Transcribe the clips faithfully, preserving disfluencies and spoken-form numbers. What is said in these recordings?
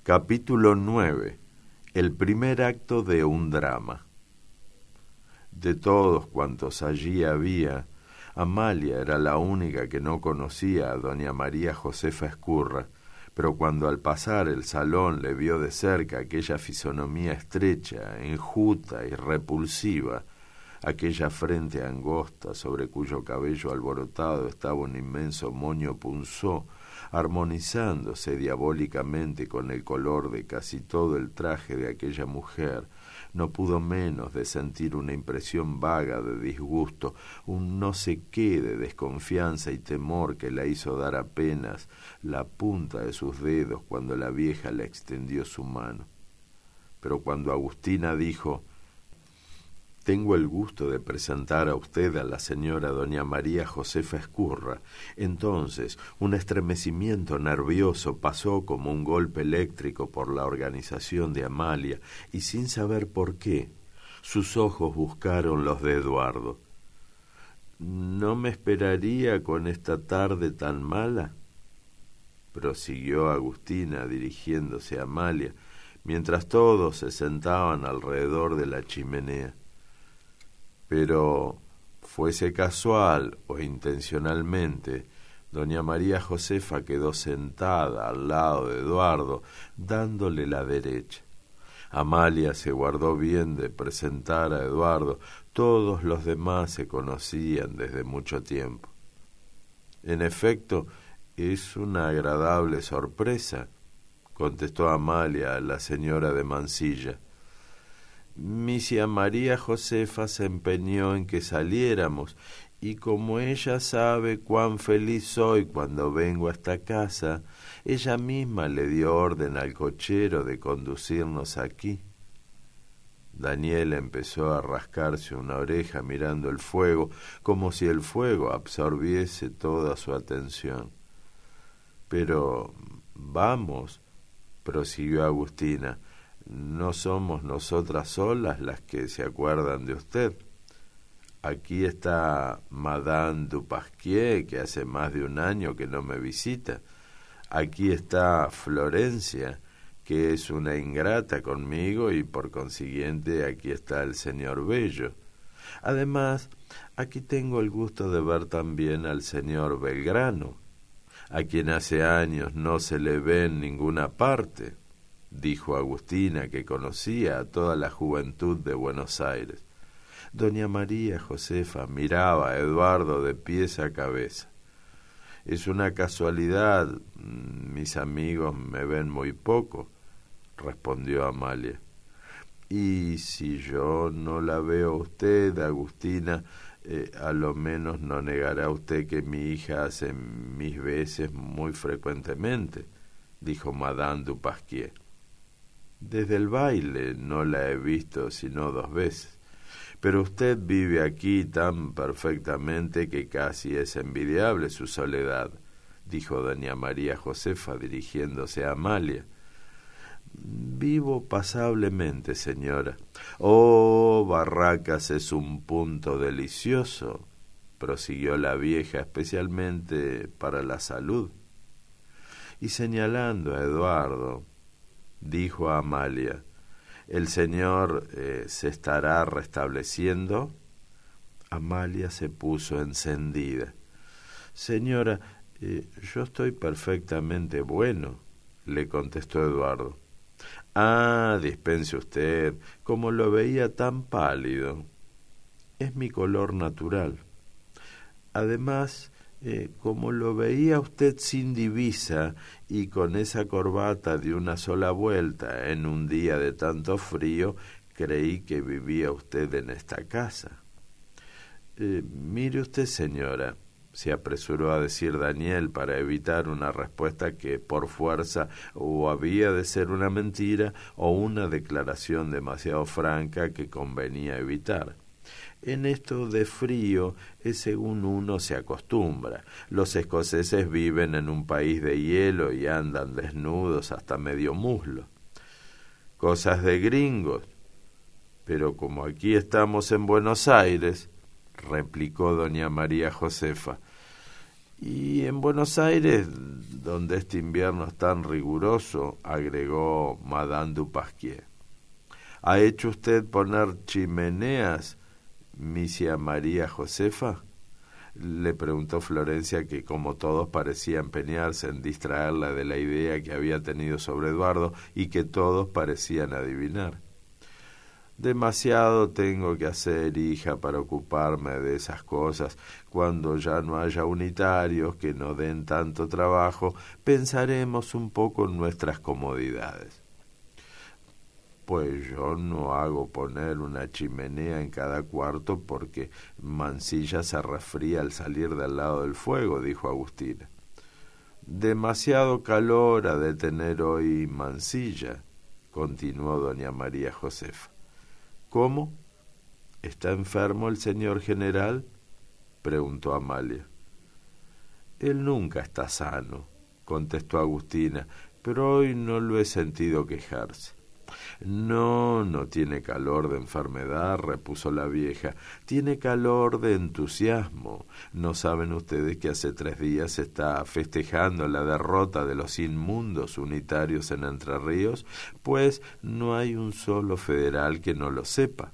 Capítulo nueve. El primer acto de un drama. De todos cuantos allí había, Amalia era la única que no conocía a doña María Josefa Ezcurra, pero cuando al pasar el salón le vio de cerca aquella fisonomía estrecha, enjuta y repulsiva, aquella frente angosta sobre cuyo cabello alborotado estaba un inmenso moño punzó, armonizándose diabólicamente con el color de casi todo el traje de aquella mujer, no pudo menos de sentir una impresión vaga de disgusto, un no sé qué de desconfianza y temor que la hizo dar apenas la punta de sus dedos cuando la vieja le extendió su mano. Pero cuando Agustina dijo: «Tengo el gusto de presentar a usted a la señora doña María Josefa Ezcurra», entonces un estremecimiento nervioso pasó como un golpe eléctrico por la organización de Amalia, y sin saber por qué, sus ojos buscaron los de Eduardo. «¿No me esperaría con esta tarde tan mala?», prosiguió Agustina dirigiéndose a Amalia, mientras todos se sentaban alrededor de la chimenea. Pero, fuese casual o intencionalmente, doña María Josefa quedó sentada al lado de Eduardo, dándole la derecha. Amalia se guardó bien de presentar a Eduardo, todos los demás se conocían desde mucho tiempo. «En efecto, es una agradable sorpresa», contestó Amalia a la señora de Mansilla. «Misia María Josefa se empeñó en que saliéramos, y como ella sabe cuán feliz soy cuando vengo a esta casa, ella misma le dio orden al cochero de conducirnos aquí». Daniel empezó a rascarse una oreja mirando el fuego, como si el fuego absorbiese toda su atención. «Pero vamos», prosiguió Agustina, «no somos nosotras solas las que se acuerdan de usted. Aquí está Madame du Pasquier, que hace más de un año que no me visita. Aquí está Florencia, que es una ingrata conmigo, y por consiguiente aquí está el señor Bello. Además, aquí tengo el gusto de ver también al señor Belgrano, a quien hace años no se le ve en ninguna parte», dijo Agustina, que conocía a toda la juventud de Buenos Aires. Doña María Josefa miraba a Eduardo de pies a cabeza. «Es una casualidad, mis amigos me ven muy poco», respondió Amalia. «Y si yo no la veo a usted, Agustina, eh, a lo menos no negará usted que mi hija hace mis veces muy frecuentemente», dijo Madame du Pasquier. «Desde el baile no la he visto sino dos veces, pero usted vive aquí tan perfectamente que casi es envidiable su soledad», dijo doña María Josefa dirigiéndose a Amalia. «Vivo pasablemente, señora». «Oh, Barracas es un punto delicioso», prosiguió la vieja, «especialmente para la salud». Y señalando a Eduardo, dijo a Amalia: «¿El señor eh, se estará restableciendo?». Amalia se puso encendida. «Señora, eh, yo estoy perfectamente bueno», le contestó Eduardo. «Ah, dispense usted, como lo veía tan pálido. Es mi color natural. Además, Eh, como lo veía usted sin divisa y con esa corbata de una sola vuelta en un día de tanto frío, creí que vivía usted en esta casa». Eh, «mire usted, señora», se apresuró a decir Daniel para evitar una respuesta que por fuerza o había de ser una mentira o una declaración demasiado franca que convenía evitar. «En esto de frío es según uno se acostumbra. Los escoceses viven en un país de hielo y andan desnudos hasta medio muslo». «Cosas de gringos. Pero como aquí estamos en Buenos Aires», replicó doña María Josefa. Y en Buenos Aires, donde este invierno es tan riguroso, agregó Madame du Pasquier. ¿Ha hecho usted poner chimeneas, misia María Josefa? Le preguntó Florencia, que como todos parecía empeñarse en distraerla de la idea que había tenido sobre Eduardo y que todos parecían adivinar. Demasiado tengo que hacer, hija, para ocuparme de esas cosas. Cuando ya no haya unitarios que no den tanto trabajo, pensaremos un poco en nuestras comodidades. Pues yo no hago poner una chimenea en cada cuarto porque Mansilla se resfría al salir del lado del fuego, dijo Agustina. Demasiado calor ha de tener hoy Mansilla, continuó doña María Josefa. ¿Cómo? ¿Está enfermo el señor general?, preguntó Amalia. Él nunca está sano, contestó Agustina, pero hoy no lo he sentido quejarse. No, no tiene calor de enfermedad, repuso la vieja, tiene calor de entusiasmo. ¿No saben ustedes que hace tres días se está festejando la derrota de los inmundos unitarios en Entre Ríos? Pues no hay un solo federal que no lo sepa.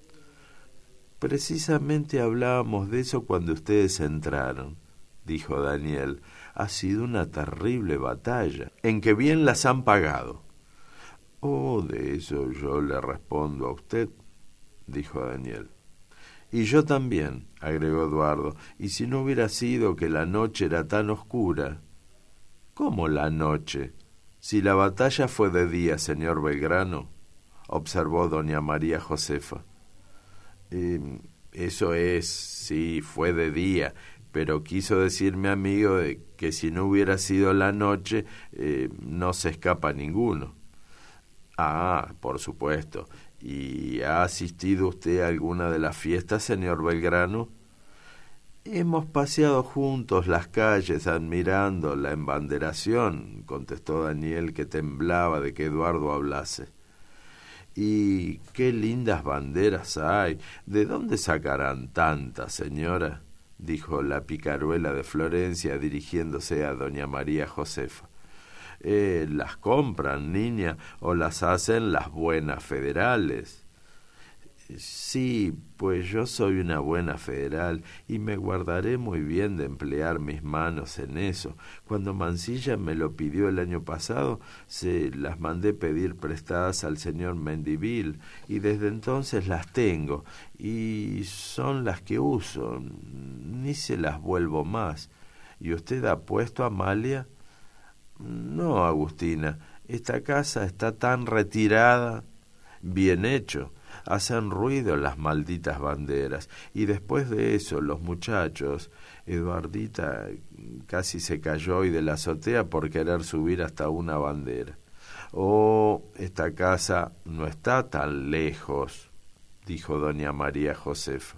Precisamente hablábamos de eso cuando ustedes entraron, dijo Daniel. Ha sido una terrible batalla, en que bien las han pagado. Oh, de eso yo le respondo a usted, dijo Daniel. Y yo también, agregó Eduardo, y si no hubiera sido que la noche era tan oscura. ¿Cómo la noche? Si la batalla fue de día, señor Belgrano, observó doña María Josefa. Eh, eso es, sí, fue de día, pero quiso decir mi amigo de que si no hubiera sido la noche, eh, no se escapa ninguno. Ah, por supuesto. ¿Y ha asistido usted a alguna de las fiestas, señor Belgrano? Hemos paseado juntos las calles admirando la embanderación, contestó Daniel, que temblaba de que Eduardo hablase. Y qué lindas banderas hay. ¿De dónde sacarán tantas, señora?, dijo la picaruela de Florencia, dirigiéndose a doña María Josefa. Eh, las compran, niña, o las hacen las buenas federales. Sí, pues yo soy una buena federal y me guardaré muy bien de emplear mis manos en eso. Cuando Mansilla me lo pidió el año pasado, se las mandé pedir prestadas al señor Mendivil y desde entonces las tengo y son las que uso, ni se las vuelvo más. ¿Y usted ha puesto, Amalia? No, Agustina, esta casa está tan retirada. Bien hecho, hacen ruido las malditas banderas. Y después de eso, los muchachos, Eduardita casi se cayó hoy de la azotea por querer subir hasta una bandera. Oh, esta casa no está tan lejos, dijo doña María Josefa.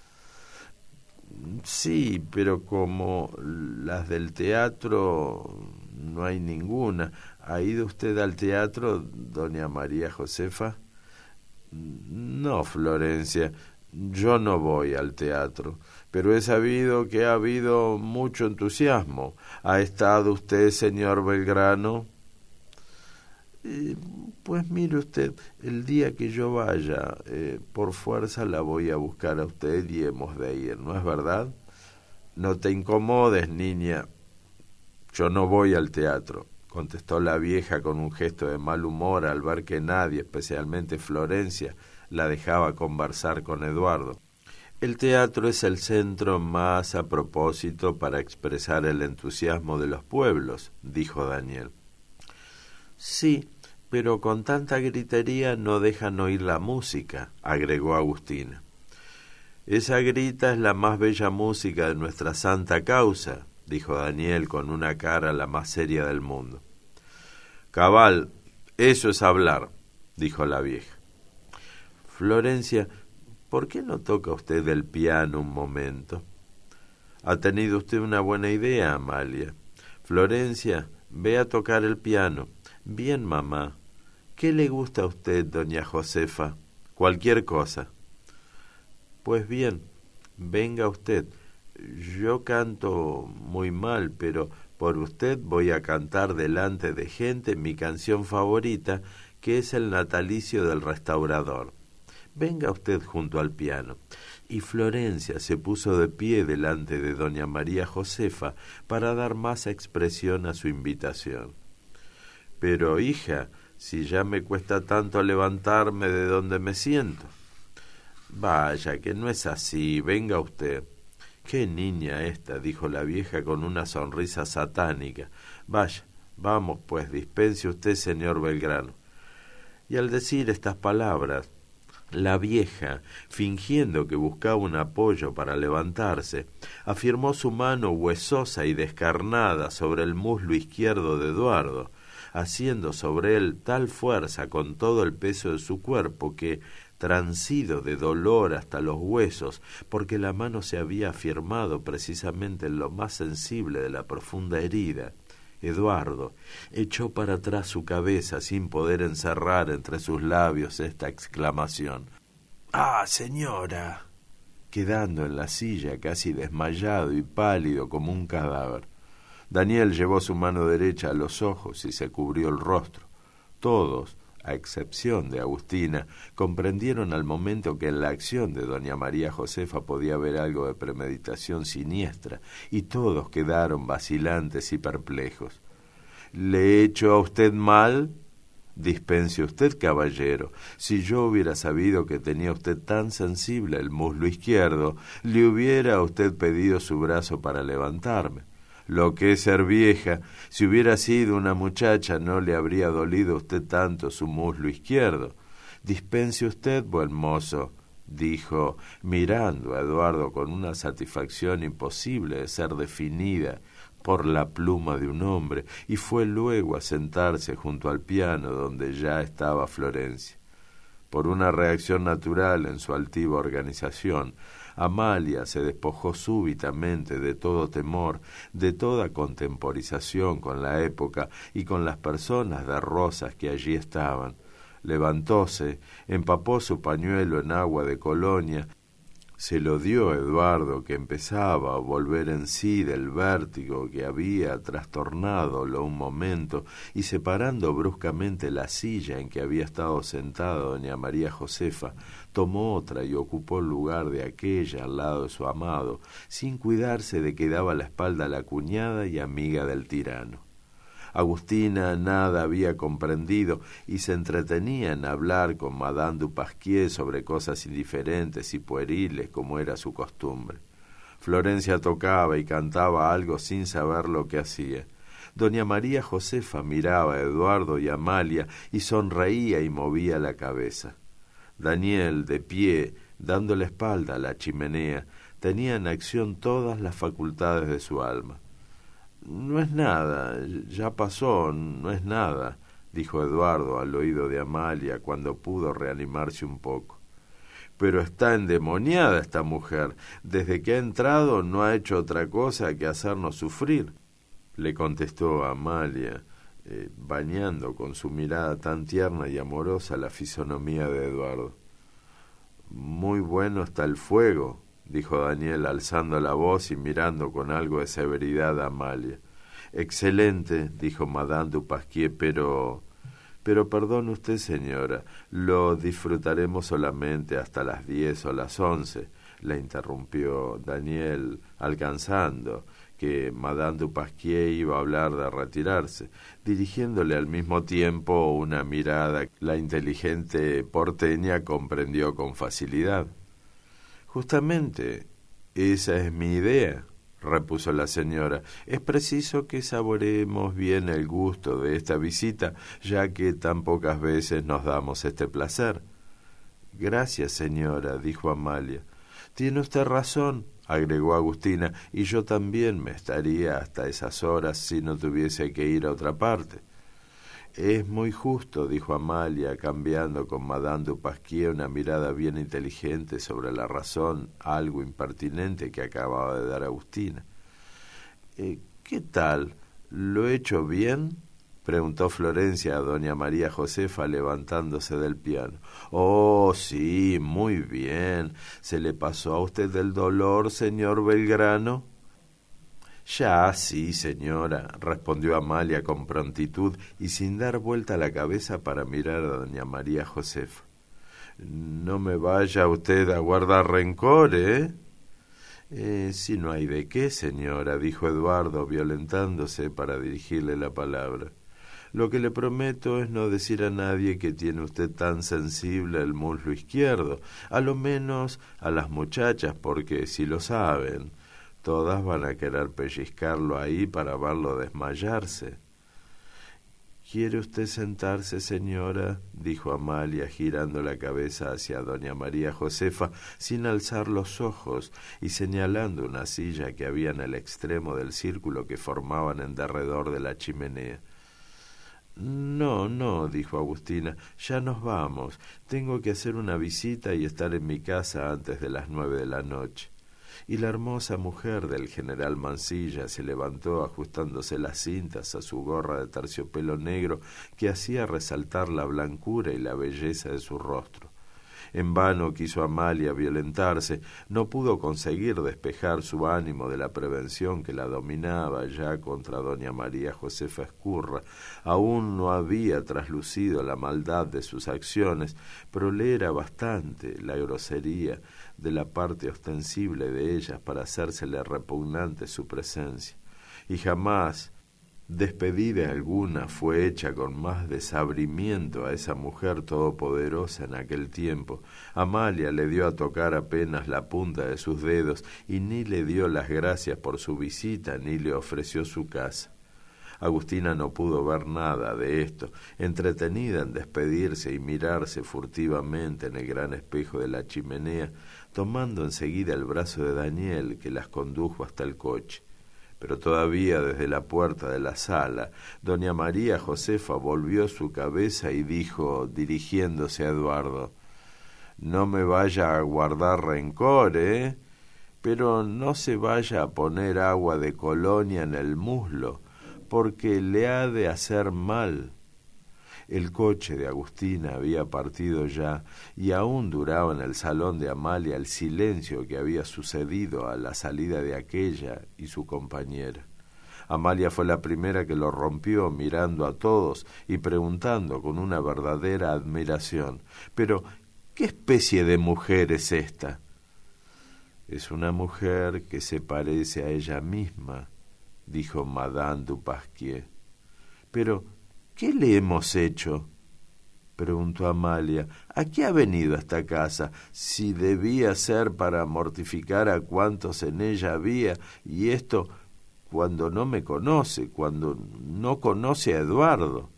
Sí, pero como las del teatro no hay ninguna. ¿Ha ido usted al teatro, doña María Josefa? No, Florencia, yo no voy al teatro, pero he sabido que ha habido mucho entusiasmo. ¿Ha estado usted, señor Belgrano? Eh, pues mire usted, el día que yo vaya, eh, por fuerza la voy a buscar a usted y hemos de ir, ¿no es verdad? No te incomodes, niña. Yo no voy al teatro, contestó la vieja con un gesto de mal humor al ver que nadie, especialmente Florencia, la dejaba conversar con Eduardo. El teatro es el centro más a propósito para expresar el entusiasmo de los pueblos, dijo Daniel. Sí, pero con tanta gritería no dejan oír la música, agregó Agustina. Esa grita es la más bella música de nuestra santa causa, dijo Daniel con una cara la más seria del mundo. Cabal, eso es hablar, dijo la vieja. Florencia, ¿por qué no toca usted el piano un momento? Ha tenido usted una buena idea, Amalia. Florencia, ve a tocar el piano. Bien, mamá. ¿Qué le gusta a usted, doña Josefa? Cualquier cosa. Pues bien, venga usted. Yo canto muy mal, pero por usted voy a cantar delante de gente mi canción favorita, que es el natalicio del restaurador. Venga usted junto al piano. Y Florencia se puso de pie delante de doña María Josefa para dar más expresión a su invitación. Pero, hija, si ya me cuesta tanto levantarme de donde me siento. Vaya, que no es así, venga usted. Qué niña esta, dijo la vieja con una sonrisa satánica. Vaya, vamos pues, dispense usted, señor Belgrano. Y al decir estas palabras, la vieja, fingiendo que buscaba un apoyo para levantarse, afirmó su mano huesosa y descarnada sobre el muslo izquierdo de Eduardo, haciendo sobre él tal fuerza con todo el peso de su cuerpo que, transido de dolor hasta los huesos, porque la mano se había afirmado precisamente en lo más sensible de la profunda herida, Eduardo echó para atrás su cabeza sin poder encerrar entre sus labios esta exclamación. ¡Ah, señora! Quedando en la silla casi desmayado y pálido como un cadáver. Daniel llevó su mano derecha a los ojos y se cubrió el rostro. Todos, a excepción de Agustina, comprendieron al momento que en la acción de doña María Josefa podía haber algo de premeditación siniestra, y todos quedaron vacilantes y perplejos. ¿Le he hecho a usted mal? Dispense usted, caballero. Si yo hubiera sabido que tenía usted tan sensible el muslo izquierdo, le hubiera a usted pedido su brazo para levantarme. Lo que es ser vieja, si hubiera sido una muchacha no le habría dolido a usted tanto su muslo izquierdo. Dispense usted, buen mozo, dijo, mirando a Eduardo con una satisfacción imposible de ser definida por la pluma de un hombre, y fue luego a sentarse junto al piano donde ya estaba Florencia. Por una reacción natural en su altiva organización, Amalia se despojó súbitamente de todo temor, de toda contemporización con la época y con las personas de rosas que allí estaban. Levantóse, empapó su pañuelo en agua de colonia, se lo dio a Eduardo, que empezaba a volver en sí del vértigo que había trastornádolo un momento, y separando bruscamente la silla en que había estado sentada doña María Josefa, tomó otra y ocupó el lugar de aquella al lado de su amado, sin cuidarse de que daba la espalda a la cuñada y amiga del tirano. Agustina nada había comprendido y se entretenía en hablar con Madame du Pasquier sobre cosas indiferentes y pueriles como era su costumbre. Florencia tocaba y cantaba algo sin saber lo que hacía. Doña María Josefa miraba a Eduardo y a Amalia y sonreía y movía la cabeza. Daniel, de pie, dando la espalda a la chimenea, tenía en acción todas las facultades de su alma. No es nada, ya pasó, no es nada, dijo Eduardo al oído de Amalia cuando pudo reanimarse un poco. Pero está endemoniada esta mujer. Desde que ha entrado no ha hecho otra cosa que hacernos sufrir, le contestó Amalia, eh, bañando con su mirada tan tierna y amorosa la fisonomía de Eduardo. Muy bueno está el fuego, dijo Daniel alzando la voz y mirando con algo de severidad a Amalia. Excelente, dijo Madame du Pasquier, pero... Pero perdone usted, señora, lo disfrutaremos solamente hasta las diez o las once, la interrumpió Daniel, alcanzando que Madame du Pasquier iba a hablar de retirarse, dirigiéndole al mismo tiempo una mirada que la inteligente porteña comprendió con facilidad. Justamente, esa es mi idea, repuso la señora. Es preciso que saboreemos bien el gusto de esta visita, ya que tan pocas veces nos damos este placer. Gracias, señora, dijo Amalia. Tiene usted razón, agregó Agustina, y yo también me estaría hasta esas horas si no tuviese que ir a otra parte. Es muy justo, dijo Amalia, cambiando con Madame du Pasquier una mirada bien inteligente sobre la razón algo impertinente que acababa de dar Agustina. Eh, ¿Qué tal? ¿Lo he hecho bien? preguntó Florencia a doña María Josefa levantándose del piano. Oh, sí, muy bien. ¿Se le pasó a usted el dolor, señor Belgrano? Ya, sí, señora, respondió Amalia con prontitud y sin dar vuelta la cabeza para mirar a doña María Josefa. No me vaya usted a guardar rencor, ¿eh? Eh, si no hay de qué, señora, dijo Eduardo, violentándose para dirigirle la palabra. Lo que le prometo es no decir a nadie que tiene usted tan sensible el muslo izquierdo, a lo menos a las muchachas, porque si lo saben, todas van a querer pellizcarlo ahí para verlo desmayarse. ¿Quiere usted sentarse, señora?, dijo Amalia, girando la cabeza hacia doña María Josefa, sin alzar los ojos y señalando una silla que había en el extremo del círculo que formaban en derredor de la chimenea. No, no, dijo Agustina, ya nos vamos. Tengo que hacer una visita y estar en mi casa antes de las nueve de la noche. Y la hermosa mujer del general Mansilla se levantó ajustándose las cintas a su gorra de terciopelo negro que hacía resaltar la blancura y la belleza de su rostro. En vano quiso Amalia violentarse, no pudo conseguir despejar su ánimo de la prevención que la dominaba ya contra doña María Josefa Escurra. Aún no había traslucido la maldad de sus acciones, pero le era bastante la grosería de la parte ostensible de ellas para hacérsele repugnante su presencia. Y jamás despedida alguna fue hecha con más desabrimiento a esa mujer todopoderosa en aquel tiempo. Amalia le dio a tocar apenas la punta de sus dedos y ni le dio las gracias por su visita ni le ofreció su casa. Agustina no pudo ver nada de esto, entretenida en despedirse y mirarse furtivamente en el gran espejo de la chimenea, tomando enseguida el brazo de Daniel, que las condujo hasta el coche. Pero todavía desde la puerta de la sala, doña María Josefa volvió su cabeza y dijo, dirigiéndose a Eduardo, «No me vaya a guardar rencor, ¿eh? Pero no se vaya a poner agua de colonia en el muslo, porque le ha de hacer mal». El coche de Agustina había partido ya y aún duraba en el salón de Amalia el silencio que había sucedido a la salida de aquella y su compañera. Amalia fue la primera que lo rompió, mirando a todos y preguntando con una verdadera admiración, «¿Pero qué especie de mujer es esta?» «Es una mujer que se parece a ella misma», dijo Madame du Pasquier. «Pero ¿qué le hemos hecho?», preguntó Amalia. «¿A qué ha venido a esta casa? Si debía ser para mortificar a cuantos en ella había, y esto cuando no me conoce, cuando no conoce a Eduardo».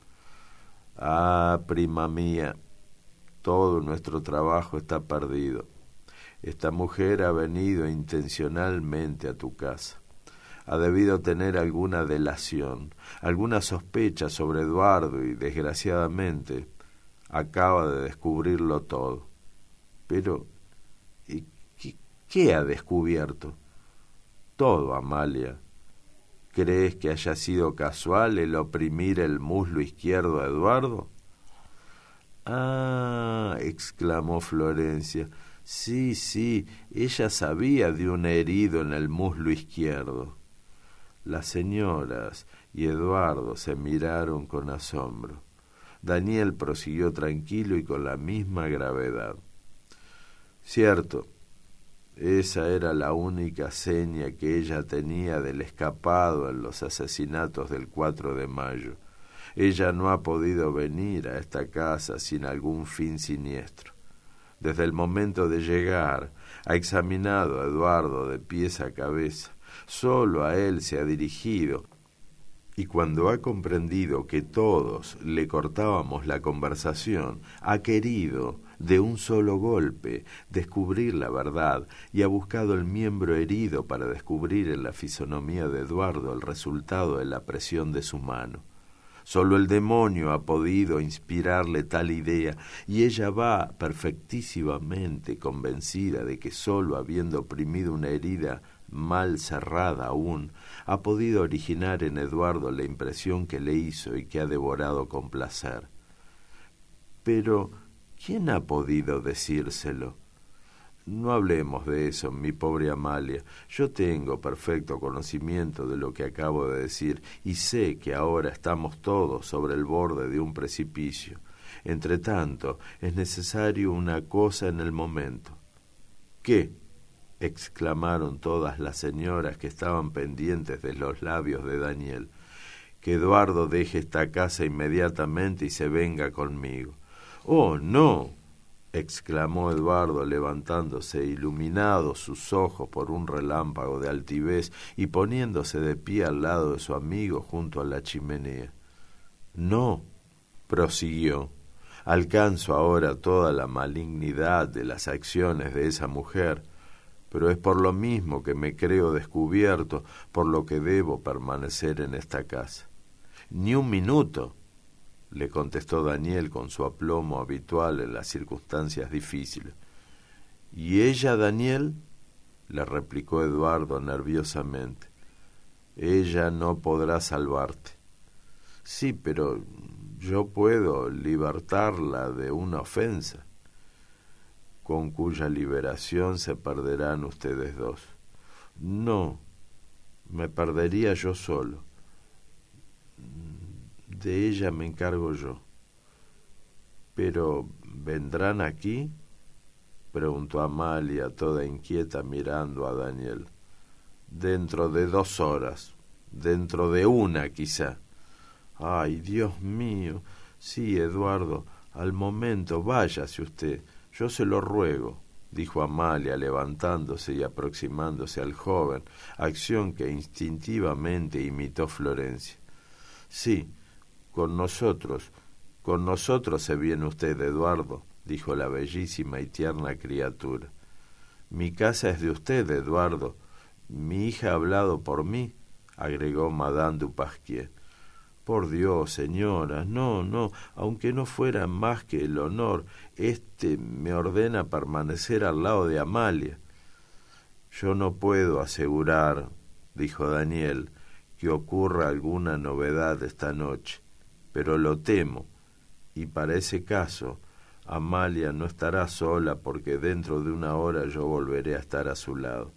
«Ah, prima mía, todo nuestro trabajo está perdido. Esta mujer ha venido intencionalmente a tu casa. Ha debido tener alguna delación, alguna sospecha sobre Eduardo y, desgraciadamente, acaba de descubrirlo todo». «Pero, ¿y qué, qué ha descubierto?» «Todo, Amalia. ¿Crees que haya sido casual el oprimir el muslo izquierdo a Eduardo?» «Ah», exclamó Florencia, «sí, sí, ella sabía de un herido en el muslo izquierdo». Las señoras y Eduardo se miraron con asombro. Daniel prosiguió tranquilo y con la misma gravedad. «Cierto, esa era la única seña que ella tenía del escapado en los asesinatos del cuatro de mayo. Ella no ha podido venir a esta casa sin algún fin siniestro. Desde el momento de llegar, ha examinado a Eduardo de pies a cabeza. Solo a él se ha dirigido, y cuando ha comprendido que todos le cortábamos la conversación, ha querido, de un solo golpe, descubrir la verdad y ha buscado el miembro herido para descubrir en la fisonomía de Eduardo el resultado de la presión de su mano. Solo el demonio ha podido inspirarle tal idea, y ella va perfectísimamente convencida de que solo habiendo oprimido una herida mal cerrada aún, ha podido originar en Eduardo la impresión que le hizo y que ha devorado con placer. Pero, ¿quién ha podido decírselo? No hablemos de eso, mi pobre Amalia. Yo tengo perfecto conocimiento de lo que acabo de decir y sé que ahora estamos todos sobre el borde de un precipicio. Entretanto, es necesario una cosa en el momento. ¿Qué? Exclamaron todas las señoras que estaban pendientes de los labios de Daniel. Que Eduardo deje esta casa inmediatamente y se venga conmigo. ¡Oh, no! Exclamó Eduardo levantándose, iluminados sus ojos por un relámpago de altivez y poniéndose de pie al lado de su amigo junto a la chimenea. No, prosiguió, alcanzo ahora toda la malignidad de las acciones de esa mujer, pero es por lo mismo que me creo descubierto, por lo que debo permanecer en esta casa. Ni un minuto, le contestó Daniel con su aplomo habitual en las circunstancias difíciles. ¿Y ella, Daniel? Le replicó Eduardo nerviosamente. Ella no podrá salvarte. Sí, pero yo puedo libertarla de una ofensa, con cuya liberación se perderán ustedes dos. No, me perdería yo solo. De ella me encargo yo. ¿Pero vendrán aquí? Preguntó Amalia, toda inquieta, mirando a Daniel. Dentro de dos horas, dentro de una quizá. Ay, Dios mío. Sí, Eduardo, al momento váyase usted, yo se lo ruego, dijo Amalia, levantándose y aproximándose al joven, acción que instintivamente imitó Florencia. Sí, con nosotros, con nosotros se viene usted, Eduardo, dijo la bellísima y tierna criatura. Mi casa es de usted, Eduardo. Mi hija ha hablado por mí, agregó Madame du Pasquier. Por Dios, señora, no, no, aunque no fuera más que el honor, éste me ordena permanecer al lado de Amalia. Yo no puedo asegurar, dijo Daniel, que ocurra alguna novedad esta noche, pero lo temo, y para ese caso Amalia no estará sola porque dentro de una hora yo volveré a estar a su lado.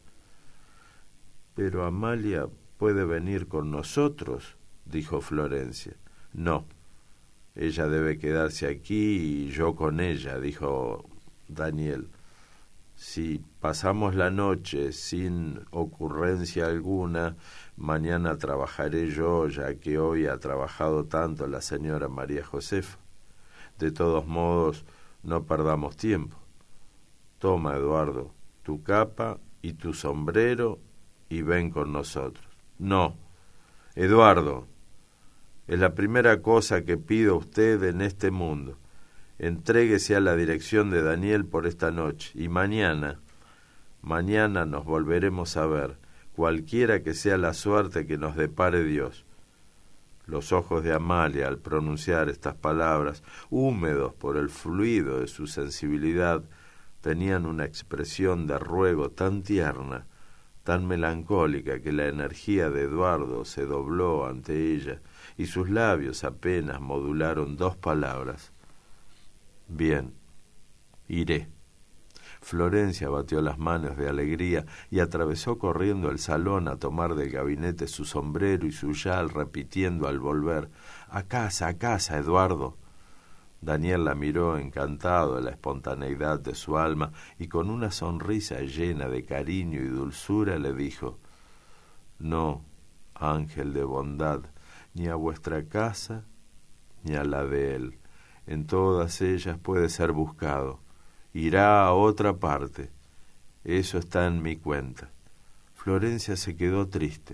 Pero Amalia puede venir con nosotros, dijo Florencia. No, ella debe quedarse aquí y yo con ella, dijo Daniel. Si pasamos la noche sin ocurrencia alguna, mañana trabajaré yo, ya que hoy ha trabajado tanto la señora María Josefa. De todos modos, no perdamos tiempo. Toma, Eduardo, tu capa y tu sombrero y ven con nosotros. No, Eduardo, es la primera cosa que pido a usted en este mundo. Entréguese a la dirección de Daniel por esta noche y mañana, mañana nos volveremos a ver, cualquiera que sea la suerte que nos depare Dios. Los ojos de Amalia, al pronunciar estas palabras, húmedos por el fluido de su sensibilidad, tenían una expresión de ruego tan tierna, tan melancólica, que la energía de Eduardo se dobló ante ella y sus labios apenas modularon dos palabras. Bien, iré. Florencia batió las manos de alegría y atravesó corriendo el salón a tomar del gabinete su sombrero y su chal, repitiendo al volver: «A casa, a casa, Eduardo». Daniel la miró encantado de la espontaneidad de su alma y con una sonrisa llena de cariño y dulzura le dijo: «No, ángel de bondad, ni a vuestra casa ni a la de él. En todas ellas puede ser buscado. Irá a otra parte. Eso está en mi cuenta». Florencia se quedó triste.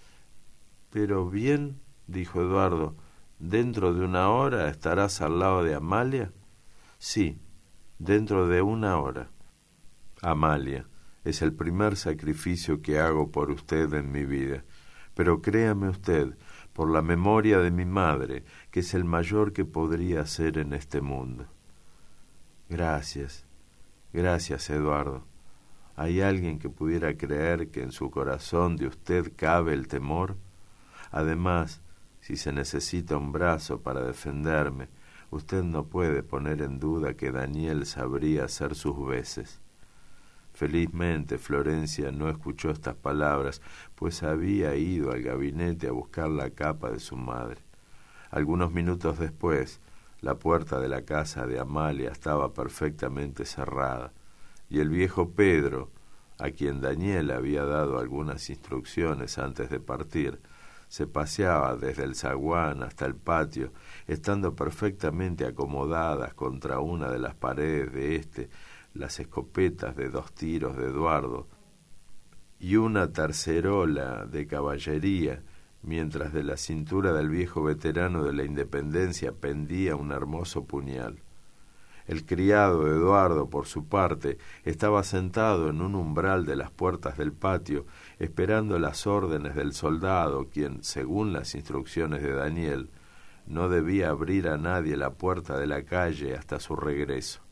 «Pero bien», dijo Eduardo, «¿dentro de una hora estarás al lado de Amalia?» «Sí, dentro de una hora». «Amalia, es el primer sacrificio que hago por usted en mi vida, pero créame usted, por la memoria de mi madre, que es el mayor que podría hacer en este mundo». «Gracias, gracias, Eduardo. ¿Hay alguien que pudiera creer que en su corazón de usted cabe el temor? Además, si se necesita un brazo para defenderme, usted no puede poner en duda que Daniel sabría hacer sus veces. Felizmente Florencia no escuchó estas palabras, pues había ido al gabinete a buscar la capa de su madre. Algunos minutos después, la puerta de la casa de Amalia estaba perfectamente cerrada, y el viejo Pedro, a quien Daniel había dado algunas instrucciones antes de partir, se paseaba desde el zaguán hasta el patio, estando perfectamente acomodadas contra una de las paredes de éste las escopetas de dos tiros de Eduardo y una tercerola de caballería, mientras de la cintura del viejo veterano de la Independencia pendía un hermoso puñal. El criado de Eduardo, por su parte, estaba sentado en un umbral de las puertas del patio, esperando las órdenes del soldado, quien, según las instrucciones de Daniel, no debía abrir a nadie la puerta de la calle hasta su regreso.